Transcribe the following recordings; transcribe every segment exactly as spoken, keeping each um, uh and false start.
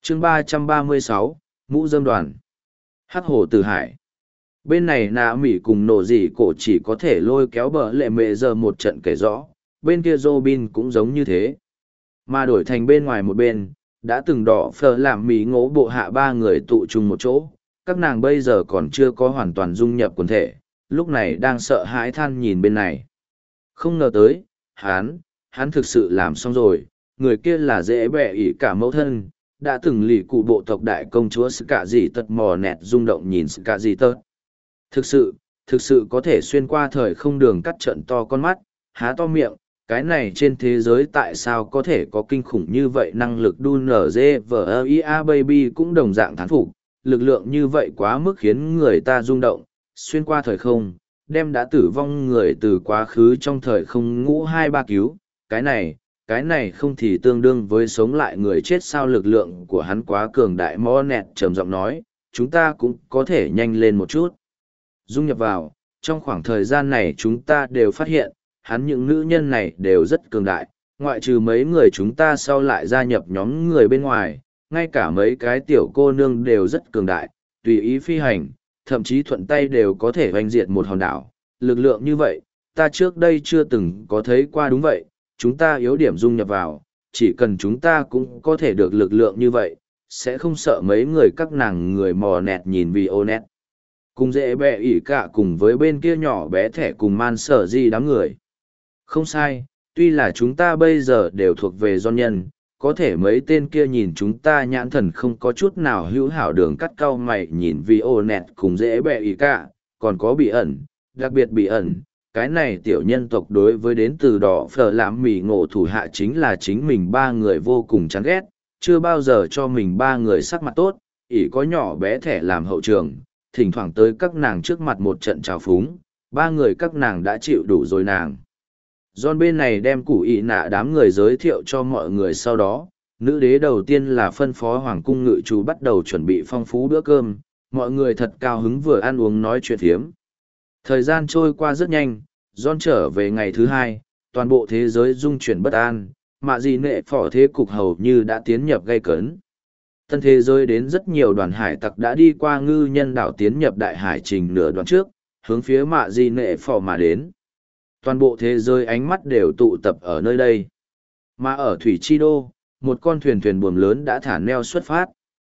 chương ba trăm ba mươi sáu, mũ rơm đoàn. Hắc hồ tử hải. Bên này nạ mỉ cùng nổ dị cổ chỉ có thể lôi kéo bờ lệ mệ giờ một trận kể rõ, bên kia Robin cũng giống như thế. Mà đổi thành bên ngoài một bên, đã từng đỏ phở làm mỉ ngỗ bộ hạ ba người tụ chung một chỗ, các nàng bây giờ còn chưa có hoàn toàn dung nhập quần thể, lúc này đang sợ hãi than nhìn bên này. Không ngờ tới, hắn, hắn thực sự làm xong rồi, người kia là dễ bẻ ỉ cả mẫu thân, đã từng lì cụ bộ tộc đại công chúa sự cả gì tật mò nẹt rung động nhìn sự cả gì tật. Thực sự, thực sự có thể xuyên qua thời không đường cắt trận to con mắt, há to miệng, cái này trên thế giới tại sao có thể có kinh khủng như vậy năng lực đun nở dê vờ ia baby cũng đồng dạng thán phục, lực lượng như vậy quá mức khiến người ta rung động, xuyên qua thời không, đem đã tử vong người từ quá khứ trong thời không ngũ hai ba cứu, cái này, cái này không thì tương đương với sống lại người chết sao lực lượng của hắn quá cường đại mò nẹt trầm giọng nói, chúng ta cũng có thể nhanh lên một chút. Dung nhập vào, trong khoảng thời gian này chúng ta đều phát hiện, hắn những nữ nhân này đều rất cường đại, ngoại trừ mấy người chúng ta sau lại gia nhập nhóm người bên ngoài, ngay cả mấy cái tiểu cô nương đều rất cường đại, tùy ý phi hành, thậm chí thuận tay đều có thể hoành diệt một hòn đảo. Lực lượng như vậy, ta trước đây chưa từng có thấy qua đúng vậy, chúng ta yếu điểm dung nhập vào, chỉ cần chúng ta cũng có thể được lực lượng như vậy, sẽ không sợ mấy người các nàng người mò nẹt nhìn vì ô nẹt. Cùng dễ bẹ ỉ cả cùng với bên kia nhỏ bé thẻ cùng man sở di đám người. Không sai, tuy là chúng ta bây giờ đều thuộc về do nhân, có thể mấy tên kia nhìn chúng ta nhãn thần không có chút nào hữu hảo đường cắt cau mày nhìn vì ô nẹt cùng dễ bẹ ỉ cả, còn có bị ẩn, đặc biệt bị ẩn. Cái này tiểu nhân tộc đối với đến từ đỏ phở làm mì ngộ thủ hạ chính là chính mình ba người vô cùng chán ghét, chưa bao giờ cho mình ba người sắc mặt tốt, ỷ có nhỏ bé thẻ làm hậu trường, thỉnh thoảng tới các nàng trước mặt một trận trào phúng, ba người các nàng đã chịu đủ rồi nàng. John bên này đem củ ị nạ đám người giới thiệu cho mọi người sau đó, nữ đế đầu tiên là phân phó hoàng cung ngự chủ bắt đầu chuẩn bị phong phú bữa cơm, mọi người thật cao hứng vừa ăn uống nói chuyện thiếm. Thời gian trôi qua rất nhanh, John trở về ngày thứ hai, toàn bộ thế giới rung chuyển bất an, mạ gì nệ phỏ thế cục hầu như đã tiến nhập gây cấn. Tân thế giới đến rất nhiều đoàn hải tặc đã đi qua ngư nhân đảo tiến nhập đại hải trình nửa đoạn trước, hướng phía mạ gì nệ phỏ mà đến. Toàn bộ thế giới ánh mắt đều tụ tập ở nơi đây. Mà ở Thủy Chi Đô, một con thuyền thuyền buồm lớn đã thả neo xuất phát.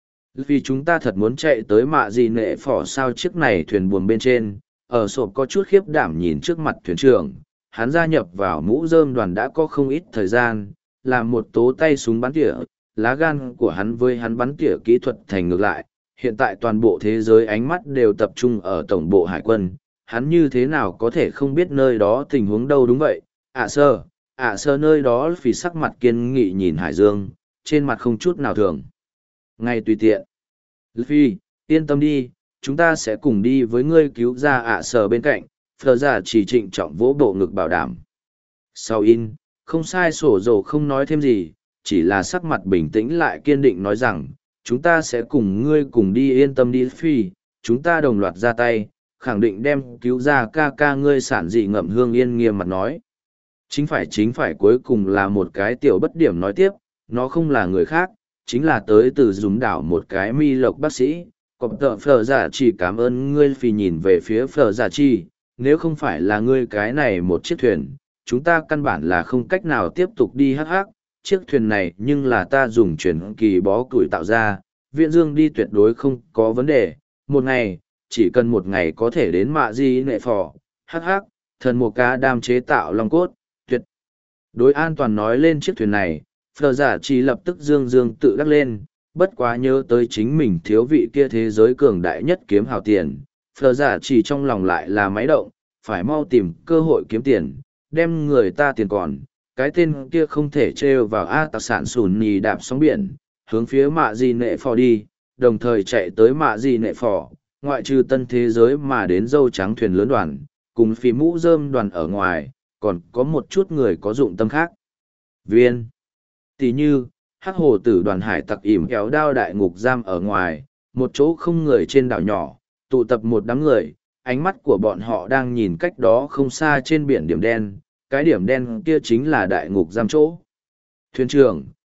Vì chúng ta thật muốn chạy tới mạ gì nệ phỏ sao chiếc này thuyền buồm bên trên, ở sộp có chút khiếp đảm nhìn trước mặt thuyền trưởng, hắn gia nhập vào mũ rơm đoàn đã có không ít thời gian, làm một tố tay súng bắn tỉa, lá gan của hắn với hắn bắn tỉa kỹ thuật thành ngược lại, hiện tại toàn bộ thế giới ánh mắt đều tập trung ở tổng bộ hải quân, hắn như thế nào có thể không biết nơi đó tình huống đâu đúng vậy, ạ sơ, ạ sơ nơi đó vì sắc mặt kiên nghị nhìn hải dương, trên mặt không chút nào thường. Ngay tùy tiện. Phi, yên tâm đi, chúng ta sẽ cùng đi với ngươi cứu ra ạ sơ bên cạnh, phờ giả chỉ trịnh trọng vỗ bộ ngực bảo đảm. Sau in, không sai sổ dầu không nói thêm gì, chỉ là sắc mặt bình tĩnh lại kiên định nói rằng, chúng ta sẽ cùng ngươi cùng đi yên tâm đi Phi, chúng ta đồng loạt ra tay, khẳng định đem cứu ra ca ca ngươi sản dị ngậm hương yên nghiêm mặt nói. Chính phải chính phải cuối cùng là một cái tiểu bất điểm nói tiếp, nó không là người khác, chính là tới từ dùm đảo một cái mi lộc bác sĩ, cọp tợ phở giả chỉ cảm ơn ngươi Phi nhìn về phía phở giả chi, nếu không phải là ngươi cái này một chiếc thuyền, chúng ta căn bản là không cách nào tiếp tục đi hắc hắc, chiếc thuyền này nhưng là ta dùng chuyển kỳ bó củi tạo ra, viện dương đi tuyệt đối không có vấn đề, một ngày, chỉ cần một ngày có thể đến mạ di nệ phò, hắc hắc, thần một cá đam chế tạo long cốt, tuyệt. Đối an toàn nói lên chiếc thuyền này, phờ giả chỉ lập tức dương dương tự đắc lên, bất quá nhớ tới chính mình thiếu vị kia thế giới cường đại nhất kiếm hào tiền, phờ giả chỉ trong lòng lại là máy động, phải mau tìm cơ hội kiếm tiền, đem người ta tiền còn, cái tên kia không thể trêu vào A tặc sản sùn nì đạp sóng biển, hướng phía mạ di nệ phò đi, đồng thời chạy tới mạ di nệ phò, ngoại trừ tân thế giới mà đến dâu trắng thuyền lớn đoàn, cùng phí mũ rơm đoàn ở ngoài, còn có một chút người có dụng tâm khác. Viên tỷ như, hắc hồ tử đoàn hải tặc ỉm kéo đao đại ngục giam ở ngoài, một chỗ không người trên đảo nhỏ, tụ tập một đám người, ánh mắt của bọn họ đang nhìn cách đó không xa trên biển điểm đen, cái điểm đen kia chính là đại ngục giam chỗ. Thuyền trưởng,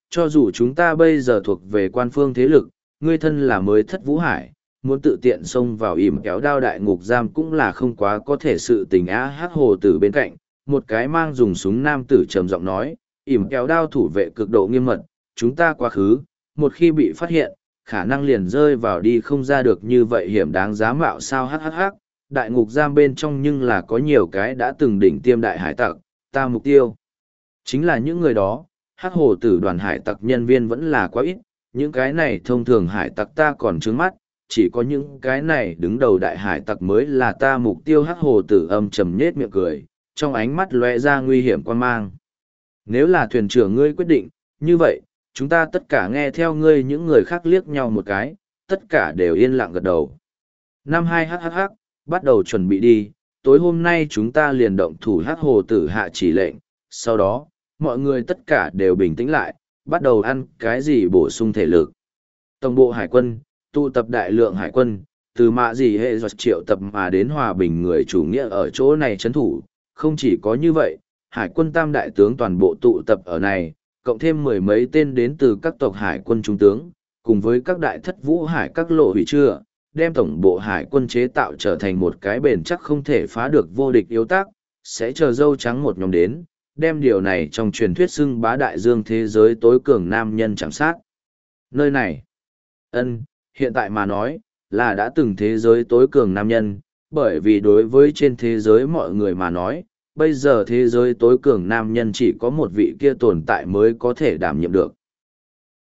cho dù chúng ta bây giờ thuộc về quan phương thế lực, ngươi thân là mới thất vũ hải, muốn tự tiện xông vào ỉm kéo đao đại ngục giam cũng là không quá có thể sự tình á. Hắc hồ tử bên cạnh, một cái mang dùng súng nam tử trầm giọng nói, ỉm kéo đao thủ vệ cực độ nghiêm mật, chúng ta quá khứ, một khi bị phát hiện, khả năng liền rơi vào đi không ra được như vậy hiểm đáng giá mạo sao. Hhh, đại ngục giam bên trong nhưng là có nhiều cái đã từng đỉnh tiêm đại hải tặc, ta mục tiêu chính là những người đó. Hắc hồ tử đoàn hải tặc nhân viên vẫn là quá ít, những cái này thông thường hải tặc ta còn trướng mắt, chỉ có những cái này đứng đầu đại hải tặc mới là ta mục tiêu. Hắc hồ tử âm trầm nhết miệng cười, trong ánh mắt lóe ra nguy hiểm quan mang. Nếu là thuyền trưởng ngươi quyết định, như vậy, chúng ta tất cả nghe theo ngươi. Những người khác liếc nhau một cái, tất cả đều yên lặng gật đầu. Năm hai hhh, bắt đầu chuẩn bị đi, tối hôm nay chúng ta liền động thủ. Hắc hồ tử hạ chỉ lệnh, sau đó, mọi người tất cả đều bình tĩnh lại, bắt đầu ăn cái gì bổ sung thể lực. Tổng bộ hải quân, tụ tập đại lượng hải quân, từ mạ gì hệ giọt triệu tập mà đến hòa bình người chủ nghĩa ở chỗ này trấn thủ. Không chỉ có như vậy, hải quân tam đại tướng toàn bộ tụ tập ở này, cộng thêm mười mấy tên đến từ các tộc hải quân trung tướng, cùng với các đại thất vũ hải các lộ hủy chưa, đem tổng bộ hải quân chế tạo trở thành một cái bền chắc không thể phá được vô địch yếu tác, sẽ chờ dâu trắng một nhóm đến, đem điều này trong truyền thuyết xưng bá đại dương thế giới tối cường nam nhân chạm sát. Nơi này, ân, hiện tại mà nói, là đã từng thế giới tối cường nam nhân, bởi vì đối với trên thế giới mọi người mà nói, bây giờ thế giới tối cường nam nhân chỉ có một vị kia tồn tại mới có thể đảm nhiệm được.